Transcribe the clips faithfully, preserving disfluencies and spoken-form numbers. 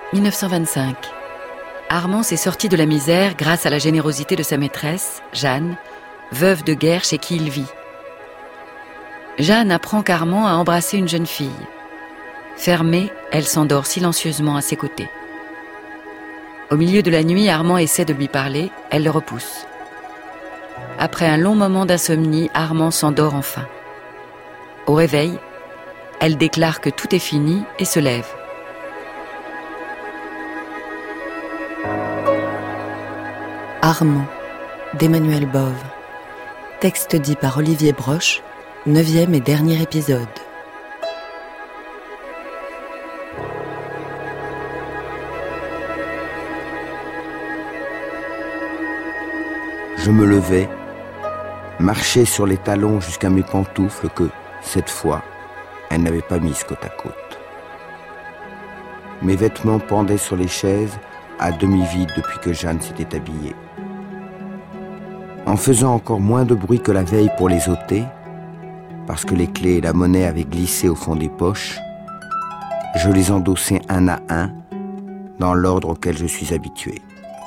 dix-neuf cent vingt-cinq. Armand s'est sorti de la misère grâce à la générosité de sa maîtresse, Jeanne, veuve de guerre chez qui il vit. Jeanne apprend qu'Armand a embrassé une jeune fille. Fermée, elle s'endort silencieusement à ses côtés. Au milieu de la nuit, Armand essaie de lui parler, elle le repousse. Après un long moment d'insomnie, Armand s'endort enfin. Au réveil, elle déclare que tout est fini et se lève. Armand, d'Emmanuel Bove. Texte dit par Olivier Broche, neuvième et dernier épisode. Je me levais, marchais sur les talons jusqu'à mes pantoufles que, cette fois, elle n'avait pas mises côte à côte. Mes vêtements pendaient sur les chaises, à demi vides depuis que Jeanne s'était habillée. En faisant encore moins de bruit que la veille pour les ôter, parce que les clés et la monnaie avaient glissé au fond des poches, je les endossai un à un, dans l'ordre auquel je suis habitué.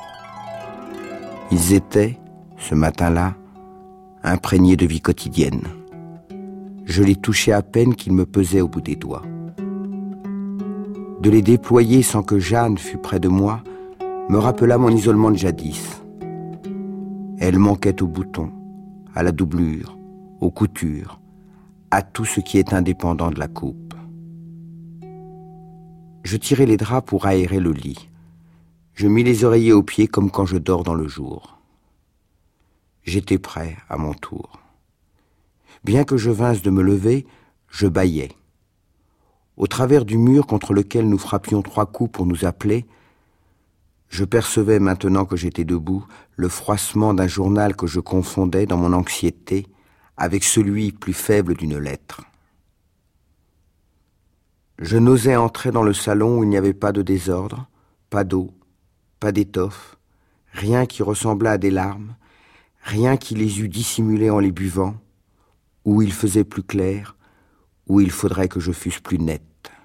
Ils étaient, ce matin-là, imprégnés de vie quotidienne. Je les touchais à peine qu'ils me pesaient au bout des doigts. De les déployer sans que Jeanne fût près de moi me rappela mon isolement de jadis. Elle manquait aux boutons, à la doublure, aux coutures, à tout ce qui est indépendant de la coupe. Je tirai les draps pour aérer le lit. Je mis les oreillers aux pieds comme quand je dors dans le jour. J'étais prêt à mon tour. Bien que je vinsse de me lever, je bâillais. Au travers du mur contre lequel nous frappions trois coups pour nous appeler, je percevais maintenant que j'étais debout le froissement d'un journal que je confondais dans mon anxiété avec celui plus faible d'une lettre. Je n'osais entrer dans le salon où il n'y avait pas de désordre, pas d'eau, pas d'étoffe, rien qui ressemblât à des larmes, rien qui les eût dissimulées en les buvant, où il faisait plus clair, où il faudrait que je fusse plus nette.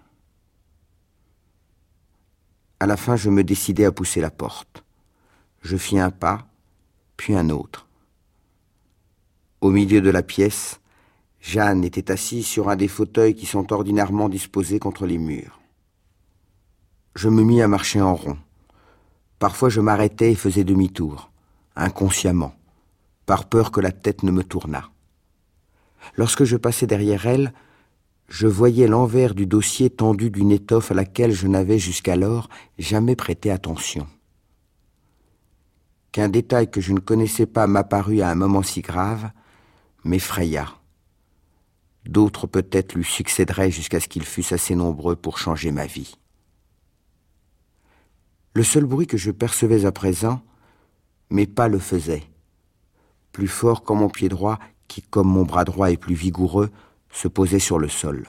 À la fin, je me décidai à pousser la porte. Je fis un pas, puis un autre. Au milieu de la pièce, Jeanne était assise sur un des fauteuils qui sont ordinairement disposés contre les murs. Je me mis à marcher en rond. Parfois, je m'arrêtais et faisais demi-tour, inconsciemment, par peur que la tête ne me tournât. Lorsque je passais derrière elle, je voyais l'envers du dossier tendu d'une étoffe à laquelle je n'avais jusqu'alors jamais prêté attention. Qu'un détail que je ne connaissais pas m'apparut à un moment si grave m'effraya. D'autres peut-être lui succéderaient jusqu'à ce qu'ils fussent assez nombreux pour changer ma vie. Le seul bruit que je percevais à présent, mes pas le faisaient, plus fort qu'en mon pied droit, qui, comme mon bras droit est plus vigoureux, se posait sur le sol.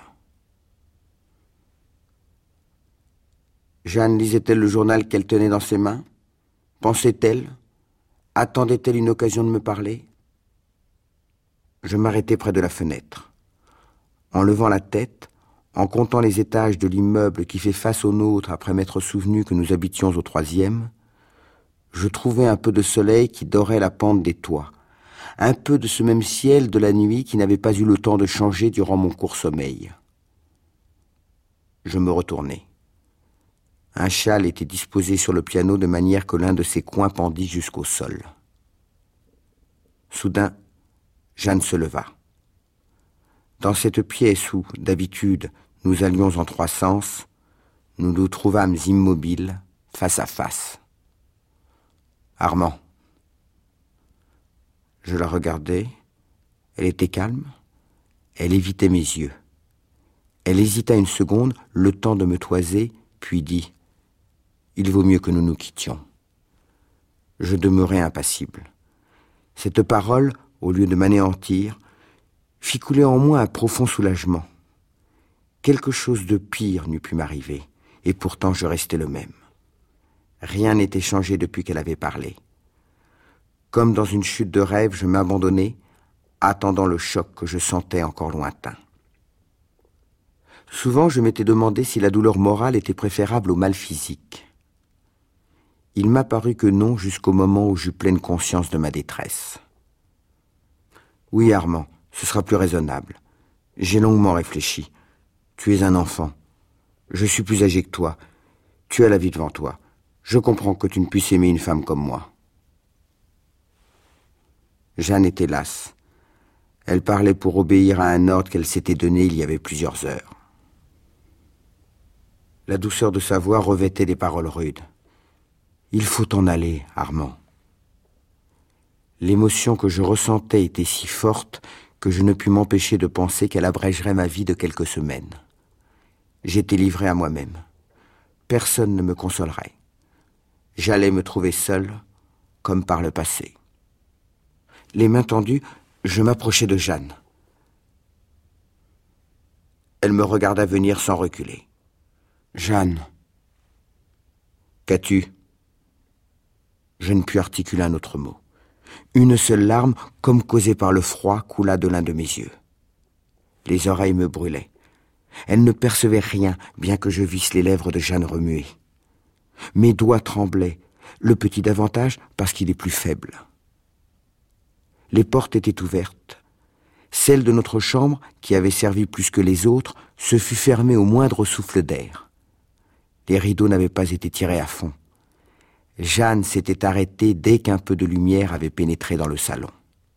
Jeanne lisait-elle le journal qu'elle tenait dans ses mains? Pensait-elle? Attendait-elle une occasion de me parler? Je m'arrêtai près de la fenêtre. En levant la tête, en comptant les étages de l'immeuble qui fait face au nôtre après m'être souvenu que nous habitions au troisième, je trouvais un peu de soleil qui dorait la pente des toits, un peu de ce même ciel de la nuit qui n'avait pas eu le temps de changer durant mon court sommeil. Je me retournai. Un châle était disposé sur le piano de manière que l'un de ses coins pendit jusqu'au sol. Soudain, Jeanne se leva. Dans cette pièce où, d'habitude, nous allions en trois sens, nous nous trouvâmes immobiles, face à face. « Armand !» Je la regardai, elle était calme, elle évitait mes yeux. Elle hésita une seconde, le temps de me toiser, puis dit « Il vaut mieux que nous nous quittions. » Je demeurai impassible. Cette parole, au lieu de m'anéantir, fit couler en moi un profond soulagement. Quelque chose de pire n'eût pu m'arriver, et pourtant je restais le même. Rien n'était changé depuis qu'elle avait parlé. Comme dans une chute de rêve, je m'abandonnai, attendant le choc que je sentais encore lointain. Souvent, je m'étais demandé si la douleur morale était préférable au mal physique. Il m'a paru que non jusqu'au moment où j'eus pleine conscience de ma détresse. Oui, Armand, ce sera plus raisonnable. J'ai longuement réfléchi. Tu es un enfant. Je suis plus âgé que toi. Tu as la vie devant toi. Je comprends que tu ne puisses aimer une femme comme moi. Jeanne était lasse. Elle parlait pour obéir à un ordre qu'elle s'était donné il y avait plusieurs heures. La douceur de sa voix revêtait des paroles rudes. « Il faut en aller, Armand. » L'émotion que je ressentais était si forte que je ne pus m'empêcher de penser qu'elle abrégerait ma vie de quelques semaines. J'étais livré à moi-même. Personne ne me consolerait. J'allais me trouver seul, comme par le passé. Les mains tendues, je m'approchai de Jeanne. Elle me regarda venir sans reculer. « Jeanne, qu'as-tu » Je ne pus articuler un autre mot. Une seule larme, comme causée par le froid, coula de l'un de mes yeux. Les oreilles me brûlaient. Elle ne percevait rien, bien que je visse les lèvres de Jeanne remuer. Mes doigts tremblaient, le petit davantage parce qu'il est plus faible. Les portes étaient ouvertes. Celle de notre chambre, qui avait servi plus que les autres, se fut fermée au moindre souffle d'air. Les rideaux n'avaient pas été tirés à fond. Jeanne s'était arrêtée dès qu'un peu de lumière avait pénétré dans le salon.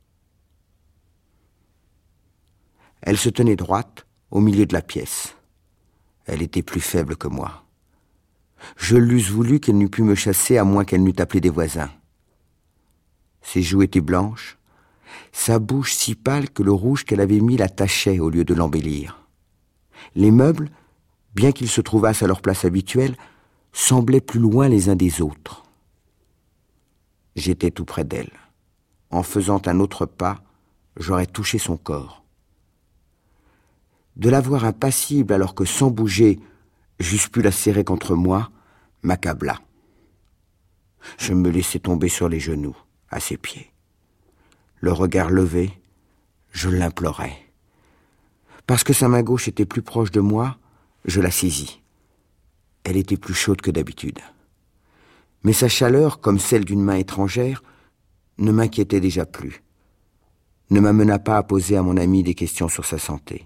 Elle se tenait droite, au milieu de la pièce. Elle était plus faible que moi. Je l'eusse voulu qu'elle n'eût pu me chasser à moins qu'elle n'eût appelé des voisins. Ses joues étaient blanches, sa bouche si pâle que le rouge qu'elle avait mis la tachait au lieu de l'embellir. Les meubles, bien qu'ils se trouvassent à leur place habituelle, semblaient plus loin les uns des autres. J'étais tout près d'elle. En faisant un autre pas, j'aurais touché son corps. De la voir impassible alors que sans bouger, j'eusse pu la serrer contre moi, m'accabla. Je me laissai tomber sur les genoux, à ses pieds. Le regard levé, je l'implorais. Parce que sa main gauche était plus proche de moi, je la saisis. Elle était plus chaude que d'habitude. Mais sa chaleur, comme celle d'une main étrangère, ne m'inquiétait déjà plus, ne m'amena pas à poser à mon ami des questions sur sa santé.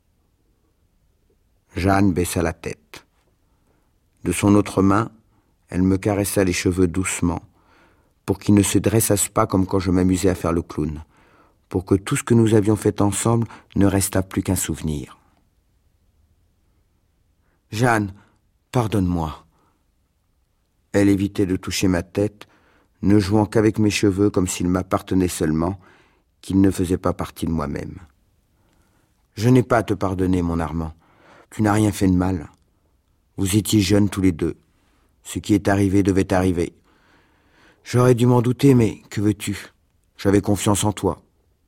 Jeanne baissa la tête. De son autre main, elle me caressa les cheveux doucement, pour qu'ils ne se dressassent pas comme quand je m'amusais à faire le clown, pour que tout ce que nous avions fait ensemble ne restât plus qu'un souvenir. « Jeanne, pardonne-moi. » Elle évitait de toucher ma tête, ne jouant qu'avec mes cheveux comme s'ils m'appartenaient seulement, qu'ils ne faisaient pas partie de moi-même. « Je n'ai pas à te pardonner, mon Armand. Tu n'as rien fait de mal. Vous étiez jeunes tous les deux. Ce qui est arrivé devait arriver. J'aurais dû m'en douter, mais que veux-tu? J'avais confiance en toi. »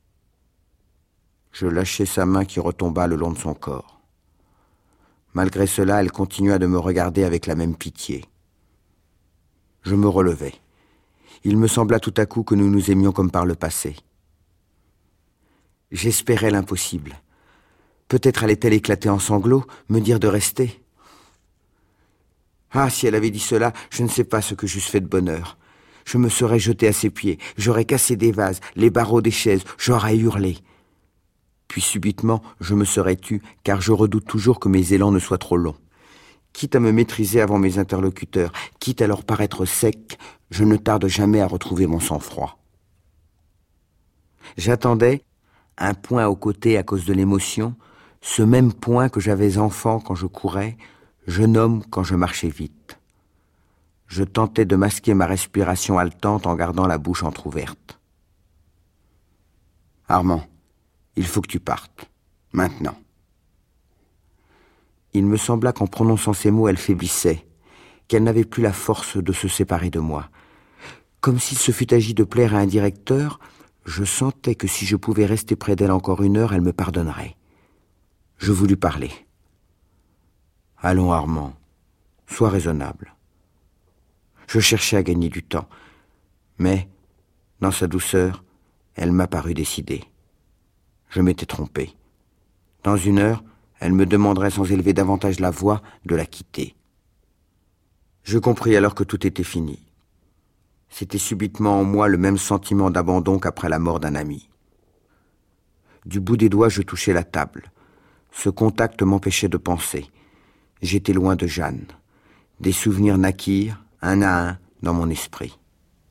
Je lâchai sa main qui retomba le long de son corps. Malgré cela, elle continua de me regarder avec la même pitié. Je me relevai. Il me sembla tout à coup que nous nous aimions comme par le passé. J'espérais l'impossible. Peut-être allait-elle éclater en sanglots, me dire de rester. Ah, si elle avait dit cela, je ne sais pas ce que j'eusse fait de bonheur. Je me serais jeté à ses pieds, j'aurais cassé des vases, les barreaux des chaises, j'aurais hurlé. Puis subitement, je me serais tu, car je redoute toujours que mes élans ne soient trop longs. Quitte à me maîtriser avant mes interlocuteurs, quitte à leur paraître sec, je ne tarde jamais à retrouver mon sang-froid. J'attendais, un point au côté à cause de l'émotion, ce même point que j'avais enfant quand je courais, jeune homme quand je marchais vite. Je tentais de masquer ma respiration haletante en gardant la bouche entr'ouverte. « Armand, il faut que tu partes, maintenant. » Il me sembla qu'en prononçant ces mots, elle faiblissait, qu'elle n'avait plus la force de se séparer de moi. Comme s'il se fût agi de plaire à un directeur, je sentais que si je pouvais rester près d'elle encore une heure, elle me pardonnerait. Je voulus parler. « Allons, Armand, sois raisonnable. » Je cherchais à gagner du temps, mais, dans sa douceur, elle m'apparut décidée. Je m'étais trompé. Dans une heure, Elle me demanderait sans élever davantage la voix de la quitter. Je compris alors que tout était fini. C'était subitement en moi le même sentiment d'abandon qu'après la mort d'un ami. Du bout des doigts, je touchais la table. Ce contact m'empêchait de penser. J'étais loin de Jeanne. Des souvenirs naquirent, un à un, dans mon esprit.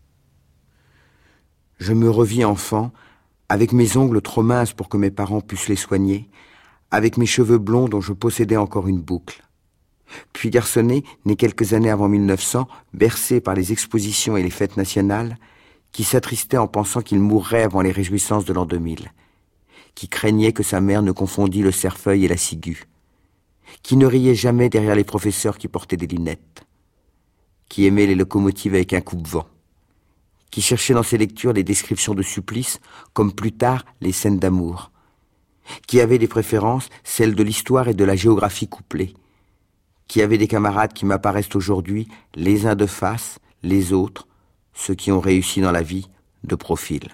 Je me revis enfant, avec mes ongles trop minces pour que mes parents puissent les soigner, avec mes cheveux blonds dont je possédais encore une boucle. Puis garçonnet, né quelques années avant mille neuf cents, bercé par les expositions et les fêtes nationales, qui s'attristait en pensant qu'il mourrait avant les réjouissances de l'an deux mille, qui craignait que sa mère ne confondît le cerfeuil et la ciguë, qui ne riait jamais derrière les professeurs qui portaient des lunettes, qui aimait les locomotives avec un coupe-vent, qui cherchait dans ses lectures les descriptions de supplices, comme plus tard les scènes d'amour, qui avait des préférences, celles de l'histoire et de la géographie couplées, qui avait des camarades qui m'apparaissent aujourd'hui, les uns de face, les autres, ceux qui ont réussi dans la vie, de profil.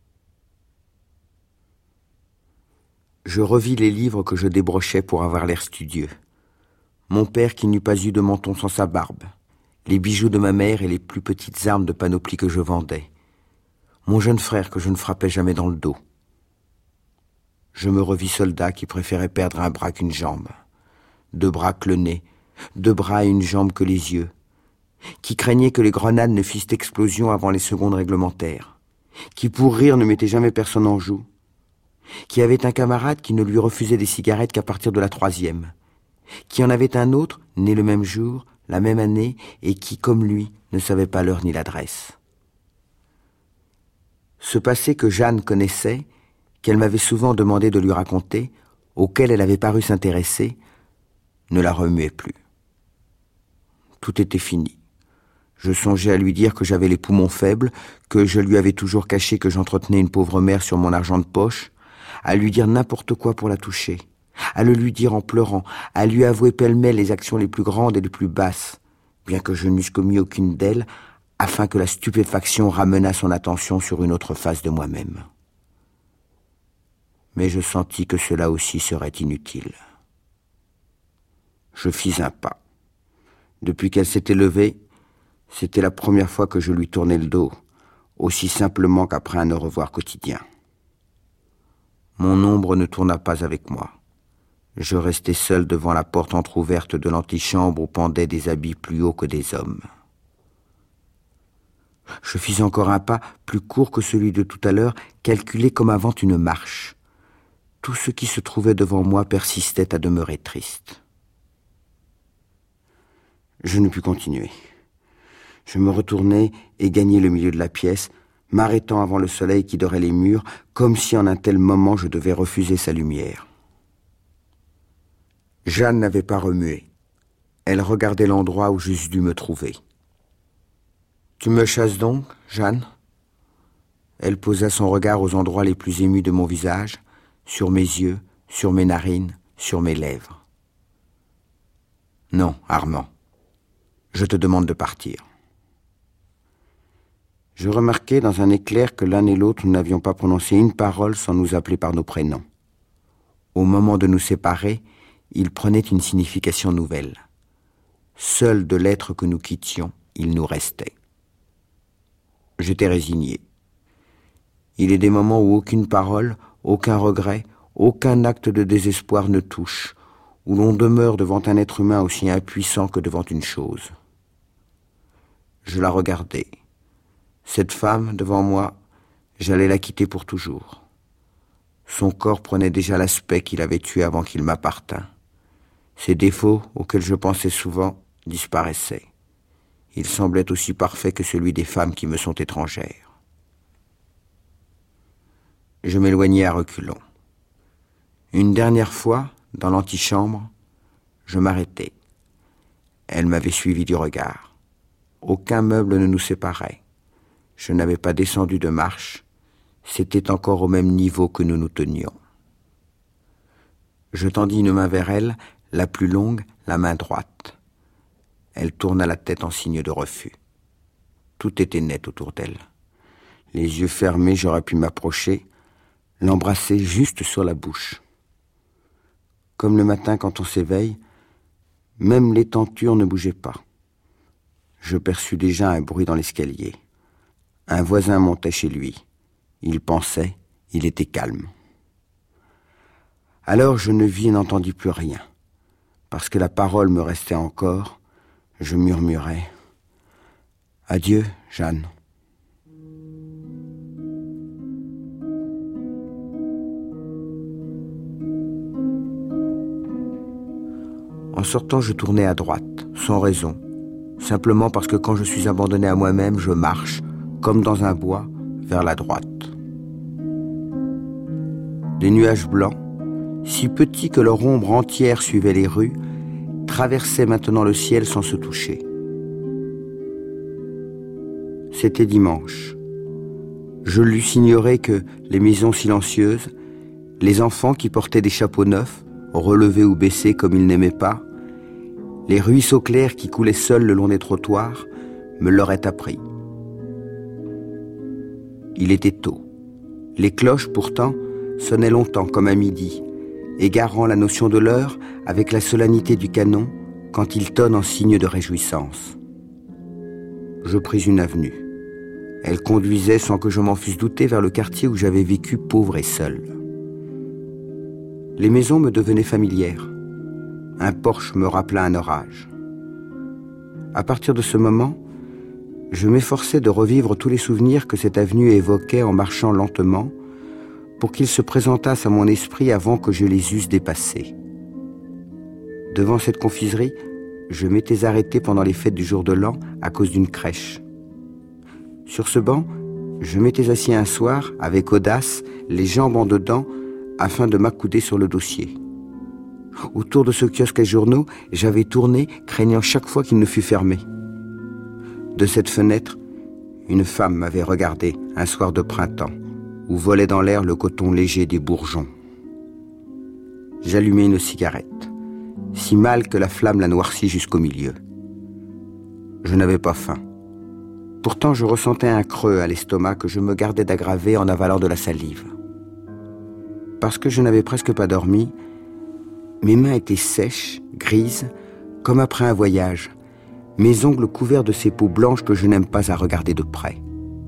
Je revis les livres que je débrochais pour avoir l'air studieux. Mon père qui n'eût pas eu de menton sans sa barbe, les bijoux de ma mère et les plus petites armes de panoplie que je vendais, mon jeune frère que je ne frappais jamais dans le dos. Je me revis soldat qui préférait perdre un bras qu'une jambe, deux bras que le nez, deux bras et une jambe que les yeux, qui craignait que les grenades ne fissent explosion avant les secondes réglementaires, qui pour rire ne mettait jamais personne en joue, qui avait un camarade qui ne lui refusait des cigarettes qu'à partir de la troisième, qui en avait un autre, né le même jour, la même année, et qui, comme lui, ne savait pas l'heure ni l'adresse. Ce passé que Jeanne connaissait, qu'elle m'avait souvent demandé de lui raconter, auquel elle avait paru s'intéresser, ne la remuait plus. Tout était fini. Je songeais à lui dire que j'avais les poumons faibles, que je lui avais toujours caché que j'entretenais une pauvre mère sur mon argent de poche, à lui dire n'importe quoi pour la toucher, à le lui dire en pleurant, à lui avouer pêle-mêle les actions les plus grandes et les plus basses, bien que je n'eusse commis aucune d'elles, afin que la stupéfaction ramenât son attention sur une autre face de moi-même. Mais je sentis que cela aussi serait inutile. Je fis un pas. Depuis qu'elle s'était levée, c'était la première fois que je lui tournais le dos, aussi simplement qu'après un au revoir quotidien. Mon ombre ne tourna pas avec moi. Je restai seul devant la porte entr'ouverte de l'antichambre où pendaient des habits plus hauts que des hommes. Je fis encore un pas, plus court que celui de tout à l'heure, calculé comme avant une marche. Tout ce qui se trouvait devant moi persistait à demeurer triste. Je ne pus continuer. Je me retournai et gagnai le milieu de la pièce, m'arrêtant avant le soleil qui dorait les murs, comme si en un tel moment je devais refuser sa lumière. Jeanne n'avait pas remué. Elle regardait l'endroit où j'eusse dû me trouver. « Tu me chasses donc, Jeanne ?» Elle posa son regard aux endroits les plus émus de mon visage, sur mes yeux, sur mes narines, sur mes lèvres. « Non, Armand, je te demande de partir. » Je remarquai dans un éclair que l'un et l'autre nous n'avions pas prononcé une parole sans nous appeler par nos prénoms. Au moment de nous séparer, il prenait une signification nouvelle. Seul de l'être que nous quittions, il nous restait. J'étais résigné. Il est des moments où aucune parole, aucun regret, aucun acte de désespoir ne touche, où l'on demeure devant un être humain aussi impuissant que devant une chose. Je la regardais. Cette femme, devant moi, j'allais la quitter pour toujours. Son corps prenait déjà l'aspect qu'il avait eu avant qu'il m'appartînt. Ses défauts, auxquels je pensais souvent, disparaissaient. Il semblait aussi parfait que celui des femmes qui me sont étrangères. Je m'éloignai à reculons. Une dernière fois, dans l'antichambre, je m'arrêtai. Elle m'avait suivi du regard. Aucun meuble ne nous séparait. Je n'avais pas descendu de marche. C'était encore au même niveau que nous nous tenions. Je tendis une main vers elle, la plus longue, la main droite. Elle tourna la tête en signe de refus. Tout était net autour d'elle. Les yeux fermés, j'aurais pu m'approcher, l'embrasser juste sur la bouche. Comme le matin quand on s'éveille, même les tentures ne bougeaient pas. Je perçus déjà un bruit dans l'escalier. Un voisin montait chez lui. Il pensait, il était calme. Alors je ne vis et n'entendis plus rien. Parce que la parole me restait encore, je murmurai « Adieu, Jeanne ». En sortant, je tournai à droite, sans raison, simplement parce que quand je suis abandonné à moi-même, je marche, comme dans un bois, vers la droite. Des nuages blancs, si petits que leur ombre entière suivait les rues, traversaient maintenant le ciel sans se toucher. C'était dimanche. Je l'eusse ignoré que les maisons silencieuses, les enfants qui portaient des chapeaux neufs, relevés ou baissés comme ils n'aimaient pas, les ruisseaux clairs qui coulaient seuls le long des trottoirs, me l'auraient appris. Il était tôt. Les cloches, pourtant, sonnaient longtemps comme à midi, égarant la notion de l'heure avec la solennité du canon quand il tonne en signe de réjouissance. Je pris une avenue. Elle conduisait sans que je m'en fusse douté vers le quartier où j'avais vécu pauvre et seul. Les maisons me devenaient familières. Un porche me rappela un orage. À partir de ce moment, je m'efforçais de revivre tous les souvenirs que cette avenue évoquait en marchant lentement pour qu'ils se présentassent à mon esprit avant que je les eusse dépassés. Devant cette confiserie, je m'étais arrêté pendant les fêtes du jour de l'an à cause d'une crèche. Sur ce banc, je m'étais assis un soir, avec audace, les jambes en dedans, afin de m'accouder sur le dossier. Autour de ce kiosque à journaux, j'avais tourné, craignant chaque fois qu'il ne fût fermé. De cette fenêtre, une femme m'avait regardé un soir de printemps, où volait dans l'air le coton léger des bourgeons. J'allumai une cigarette, si mal que la flamme la noircit jusqu'au milieu. Je n'avais pas faim. Pourtant, je ressentais un creux à l'estomac que je me gardais d'aggraver en avalant de la salive. Parce que je n'avais presque pas dormi, mes mains étaient sèches, grises, comme après un voyage, mes ongles couverts de ces peaux blanches que je n'aime pas à regarder de près.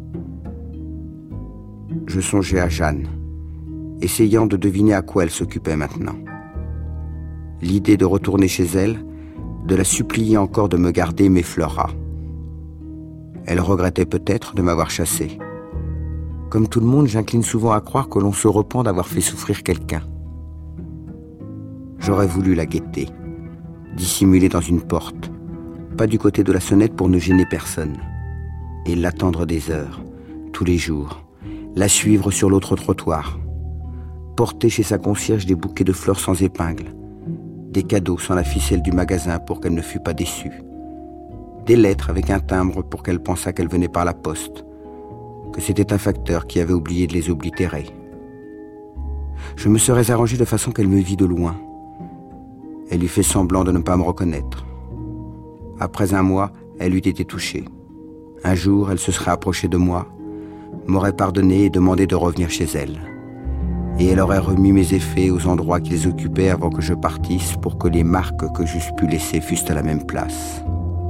Je songeais à Jeanne, essayant de deviner à quoi elle s'occupait maintenant. L'idée de retourner chez elle, de la supplier encore de me garder m'effleura. Elle regrettait peut-être de m'avoir chassé. Comme tout le monde, j'incline souvent à croire que l'on se repent d'avoir fait souffrir quelqu'un. J'aurais voulu la guetter, dissimulée dans une porte, pas du côté de la sonnette pour ne gêner personne, et l'attendre des heures, tous les jours, la suivre sur l'autre trottoir, porter chez sa concierge des bouquets de fleurs sans épingle, des cadeaux sans la ficelle du magasin pour qu'elle ne fût pas déçue, des lettres avec un timbre pour qu'elle pensât qu'elles venaient par la poste, que c'était un facteur qui avait oublié de les oblitérer. Je me serais arrangé de façon qu'elle me vît de loin. Elle eût fait semblant de ne pas me reconnaître. Après un mois, elle eût été touchée. Un jour, elle se serait approchée de moi, m'aurait pardonné et demandé de revenir chez elle. Et elle aurait remis mes effets aux endroits qu'ils occupaient avant que je partisse pour que les marques que j'eusse pu laisser fussent à la même place.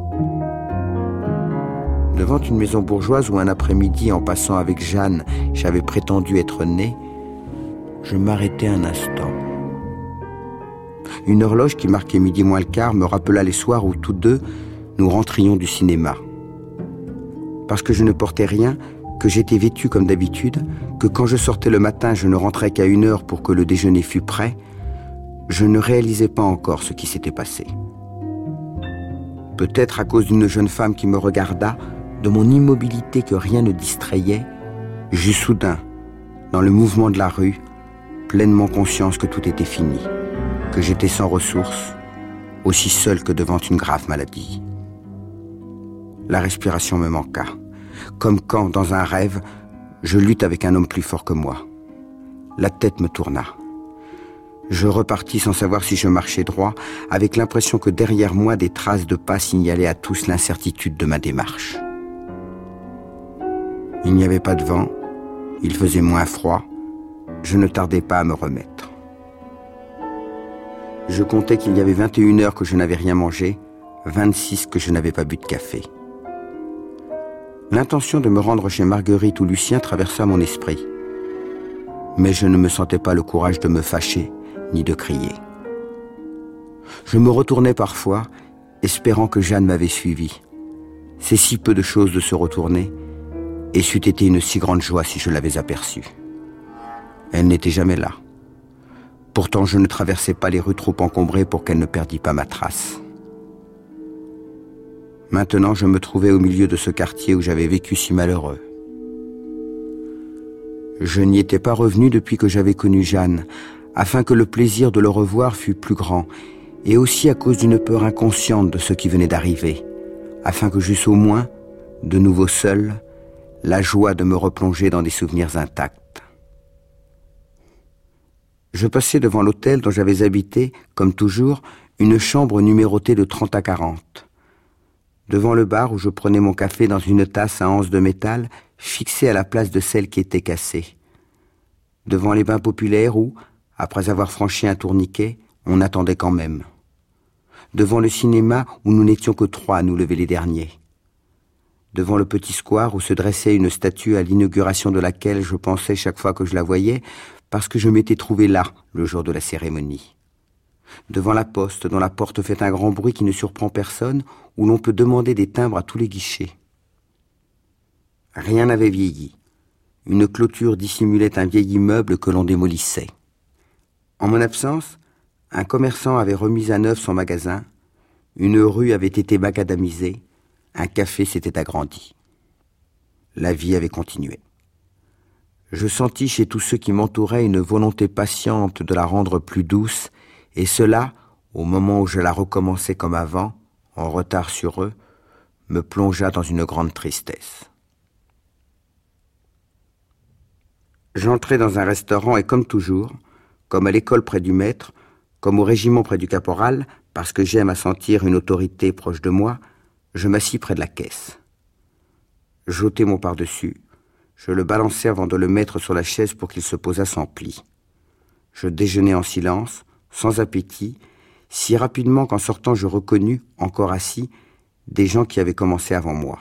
Devant une maison bourgeoise où un après-midi, en passant avec Jeanne, j'avais prétendu être né, je m'arrêtai un instant. Une horloge qui marquait midi moins le quart me rappela les soirs où tous deux, nous rentrions du cinéma. Parce que je ne portais rien, que j'étais vêtu comme d'habitude, que quand je sortais le matin, je ne rentrais qu'à une heure pour que le déjeuner fût prêt, je ne réalisais pas encore ce qui s'était passé. Peut-être à cause d'une jeune femme qui me regarda, de mon immobilité que rien ne distrayait, j'eus soudain, dans le mouvement de la rue, pleinement conscience que tout était fini, que j'étais sans ressources, aussi seul que devant une grave maladie. La respiration me manqua, comme quand, dans un rêve, je lutte avec un homme plus fort que moi. La tête me tourna. Je repartis sans savoir si je marchais droit, avec l'impression que derrière moi des traces de pas signalaient à tous l'incertitude de ma démarche. Il n'y avait pas de vent, il faisait moins froid, je ne tardais pas à me remettre. Je comptais qu'il y avait vingt et une heures que je n'avais rien mangé, vingt-six que je n'avais pas bu de café. L'intention de me rendre chez Marguerite ou Lucien traversa mon esprit. Mais je ne me sentais pas le courage de me fâcher, ni de crier. Je me retournais parfois, espérant que Jeanne m'avait suivi. C'est si peu de choses de se retourner, et c'eût été une si grande joie si je l'avais aperçue. Elle n'était jamais là. Pourtant, je ne traversais pas les rues trop encombrées pour qu'elle ne perdît pas ma trace. Maintenant, je me trouvais au milieu de ce quartier où j'avais vécu si malheureux. Je n'y étais pas revenu depuis que j'avais connu Jeanne, afin que le plaisir de le revoir fût plus grand, et aussi à cause d'une peur inconsciente de ce qui venait d'arriver, afin que j'eusse au moins, de nouveau seul, la joie de me replonger dans des souvenirs intacts. Je passais devant l'hôtel dont j'avais habité, comme toujours, une chambre numérotée de trente à quarante. Devant le bar où je prenais mon café dans une tasse à anse de métal, fixée à la place de celle qui était cassée. Devant les bains populaires où, après avoir franchi un tourniquet, on attendait quand même. Devant le cinéma où nous n'étions que trois à nous lever les derniers. Devant le petit square où se dressait une statue à l'inauguration de laquelle je pensais chaque fois que je la voyais, parce que je m'étais trouvé là le jour de la cérémonie. Devant la poste dont la porte fait un grand bruit qui ne surprend personne, où l'on peut demander des timbres à tous les guichets. Rien n'avait vieilli. Une clôture dissimulait un vieil immeuble que l'on démolissait. En mon absence, un commerçant avait remis à neuf son magasin, une rue avait été macadamisée, un café s'était agrandi. La vie avait continué. Je sentis chez tous ceux qui m'entouraient une volonté patiente de la rendre plus douce, et cela, au moment où je la recommençais comme avant, en retard sur eux, me plongea dans une grande tristesse. J'entrai dans un restaurant et comme toujours, comme à l'école près du maître, comme au régiment près du caporal, parce que j'aime à sentir une autorité proche de moi, je m'assis près de la caisse. J'ôtai mon pardessus, je le balançai avant de le mettre sur la chaise pour qu'il se posât sans pli. Je déjeunai en silence, sans appétit, si rapidement qu'en sortant je reconnus, encore assis, des gens qui avaient commencé avant moi.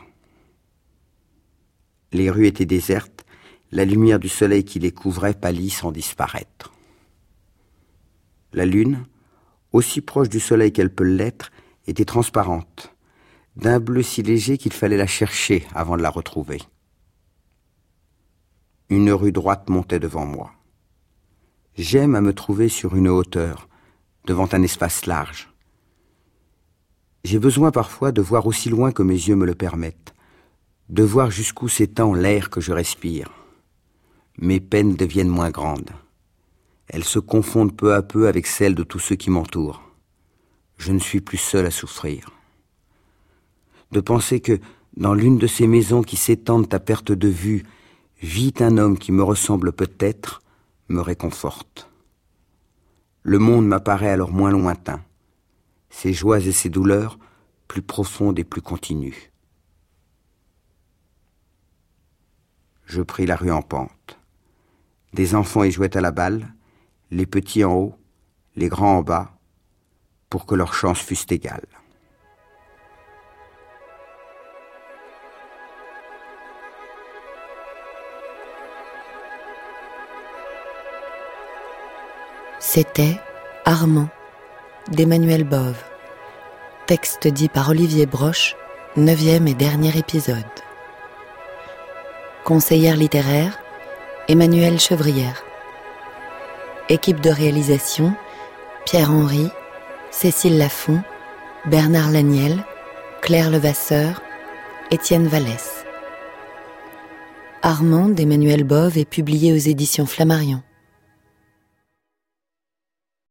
Les rues étaient désertes, la lumière du soleil qui les couvrait pâlit sans disparaître. La lune, aussi proche du soleil qu'elle peut l'être, était transparente, d'un bleu si léger qu'il fallait la chercher avant de la retrouver. Une rue droite montait devant moi. J'aime à me trouver sur une hauteur, devant un espace large. J'ai besoin parfois de voir aussi loin que mes yeux me le permettent, de voir jusqu'où s'étend l'air que je respire. Mes peines deviennent moins grandes. Elles se confondent peu à peu avec celles de tous ceux qui m'entourent. Je ne suis plus seul à souffrir. De penser que, dans l'une de ces maisons qui s'étendent à perte de vue, vit un homme qui me ressemble peut-être, me réconforte. Le monde m'apparaît alors moins lointain, ses joies et ses douleurs plus profondes et plus continues. Je pris la rue en pente. Des enfants y jouaient à la balle, les petits en haut, les grands en bas, pour que leurs chances fussent égales. C'était Armand d'Emmanuel Bove. Texte dit par Olivier Broche, neuvième et dernier épisode. Conseillère littéraire, Emmanuelle Chevrière. Équipe de réalisation, Pierre Henry, Cécile Lafont, Bernard Laniel, Claire Levasseur, Étienne Vallès. Armand d'Emmanuel Bove est publié aux éditions Flammarion.